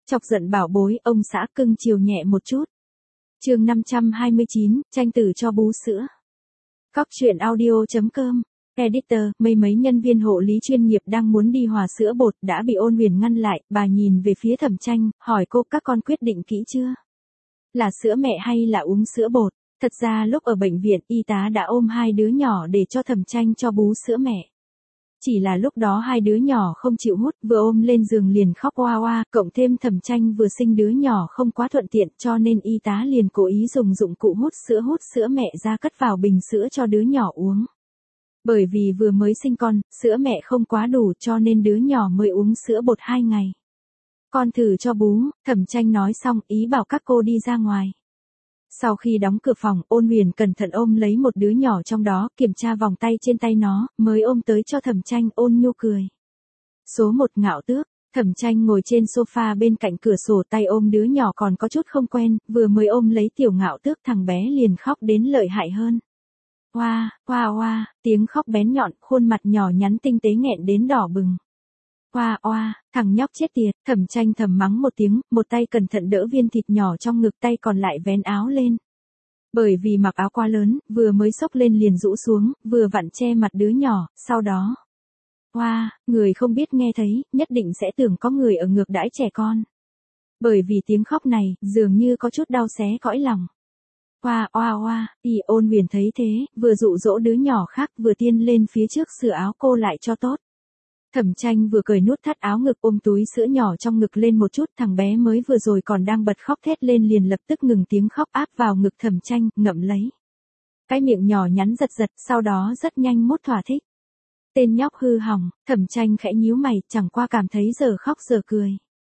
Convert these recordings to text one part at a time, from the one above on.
Chọc giận bảo bối, ông xã cưng chiều nhẹ một chút. Chương 529, tranh tử cho bú sữa. Cóc truyện audio.com. Editor, mấy nhân viên hộ lý chuyên nghiệp đang muốn đi hòa sữa bột đã bị Ôn Huyền ngăn lại, bà nhìn về phía Thẩm Tranh, hỏi cô các con quyết định kỹ chưa? Là sữa mẹ hay là uống sữa bột? Thật ra lúc ở bệnh viện, y tá đã ôm hai đứa nhỏ để cho Thẩm Tranh cho bú sữa mẹ. Chỉ là lúc đó hai đứa nhỏ không chịu hút, vừa ôm lên giường liền khóc oa oa, cộng thêm Thẩm Tranh vừa sinh đứa nhỏ không quá thuận tiện cho nên y tá liền cố ý dùng dụng cụ hút sữa mẹ ra cất vào bình sữa cho đứa nhỏ uống. Bởi vì vừa mới sinh con, sữa mẹ không quá đủ cho nên đứa nhỏ mới uống sữa bột 2 ngày. Con thử cho bú, Thẩm Tranh nói xong ý bảo các cô đi ra ngoài. Sau khi đóng cửa phòng, Ôn Huyền cẩn thận ôm lấy một đứa nhỏ trong đó, kiểm tra vòng tay trên tay nó, mới ôm tới cho Thẩm Tranh. Ôn nhu cười. Số 1 Ngạo Tước. Thẩm Tranh ngồi trên sofa bên cạnh cửa sổ, tay ôm đứa nhỏ còn có chút không quen, vừa mới ôm lấy tiểu Ngạo Tước thằng bé liền khóc đến lợi hại hơn. Oa, oa oa, tiếng khóc bén nhọn, khuôn mặt nhỏ nhắn tinh tế nghẹn đến đỏ bừng. Oa oa, thằng nhóc chết tiệt, Thẩm Tranh thầm mắng một tiếng, một tay cẩn thận đỡ viên thịt nhỏ trong ngực, tay còn lại vén áo lên. Bởi vì mặc áo quá lớn, vừa mới xốc lên liền rũ xuống, vừa vặn che mặt đứa nhỏ, sau đó. Oa, người không biết nghe thấy, nhất định sẽ tưởng có người ở ngược đãi trẻ con. Bởi vì tiếng khóc này, dường như có chút đau xé cõi lòng. Oa oa oa, Ôn Huyền thấy thế, vừa dụ dỗ đứa nhỏ khác vừa tiên lên phía trước sửa áo cô lại cho tốt. Thẩm Tranh vừa cởi nút thắt áo ngực ôm túi sữa nhỏ trong ngực lên một chút, thằng bé mới vừa rồi còn đang bật khóc thét lên liền lập tức ngừng tiếng khóc áp vào ngực Thẩm Tranh, ngậm lấy. Cái miệng nhỏ nhắn giật giật, sau đó rất nhanh mút thỏa thích. Tên nhóc hư hỏng, Thẩm Tranh khẽ nhíu mày, chẳng qua cảm thấy giờ khóc giờ cười.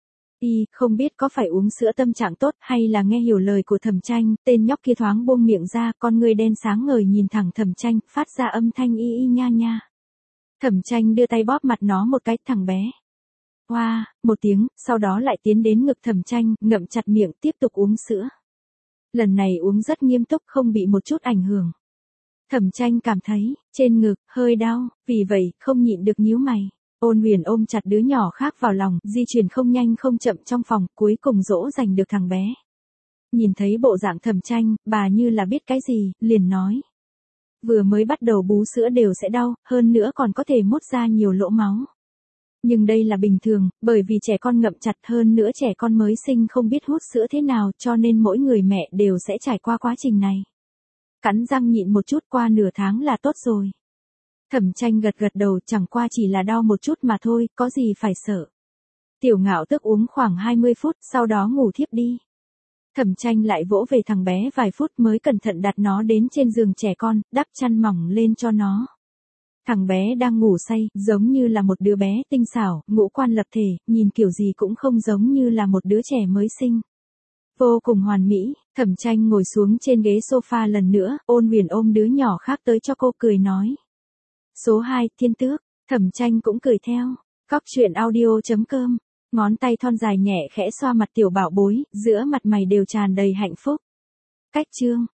Không biết có phải uống sữa tâm trạng tốt hay là nghe hiểu lời của Thẩm Tranh, tên nhóc kia thoáng buông miệng ra, con người đen sáng ngời nhìn thẳng Thẩm Tranh, phát ra âm thanh y nha nha. Thẩm Tranh đưa tay bóp mặt nó một cái, thằng bé. Hoa, một tiếng, sau đó lại tiến đến ngực Thẩm Tranh, ngậm chặt miệng tiếp tục uống sữa. Lần này uống rất nghiêm túc không bị một chút ảnh hưởng. Thẩm Tranh cảm thấy, trên ngực, hơi đau, vì vậy, không nhịn được nhíu mày. Ôn Huyền ôm chặt đứa nhỏ khác vào lòng, di chuyển không nhanh không chậm trong phòng, cuối cùng dỗ dành được thằng bé. Nhìn thấy bộ dạng Thẩm Tranh, bà như là biết cái gì, liền nói. Vừa mới bắt đầu bú sữa đều sẽ đau, hơn nữa còn có thể mút ra nhiều lỗ máu. Nhưng đây là bình thường, bởi vì trẻ con ngậm chặt, hơn nữa trẻ con mới sinh không biết hút sữa thế nào cho nên mỗi người mẹ đều sẽ trải qua quá trình này. Cắn răng nhịn một chút, qua nửa tháng là tốt rồi. Thẩm Tranh gật đầu, chẳng qua chỉ là đau một chút mà thôi, có gì phải sợ. Tiểu Ngạo Tước uống khoảng 20 phút, sau đó ngủ thiếp đi. Thẩm Tranh lại vỗ về thằng bé vài phút mới cẩn thận đặt nó đến trên giường trẻ con, đắp chăn mỏng lên cho nó. Thằng bé đang ngủ say, giống như là một đứa bé tinh xảo, ngũ quan lập thể, nhìn kiểu gì cũng không giống như là một đứa trẻ mới sinh. Vô cùng hoàn mỹ, Thẩm Tranh ngồi xuống trên ghế sofa lần nữa, Ôn Huyền ôm đứa nhỏ khác tới cho cô, cười nói. Số 2, Thiên Tước. Thẩm Tranh cũng cười theo. Cóc truyện audio.com. Ngón tay thon dài nhẹ khẽ xoa mặt tiểu bảo bối, giữa mặt mày đều tràn đầy hạnh phúc. Cách chương.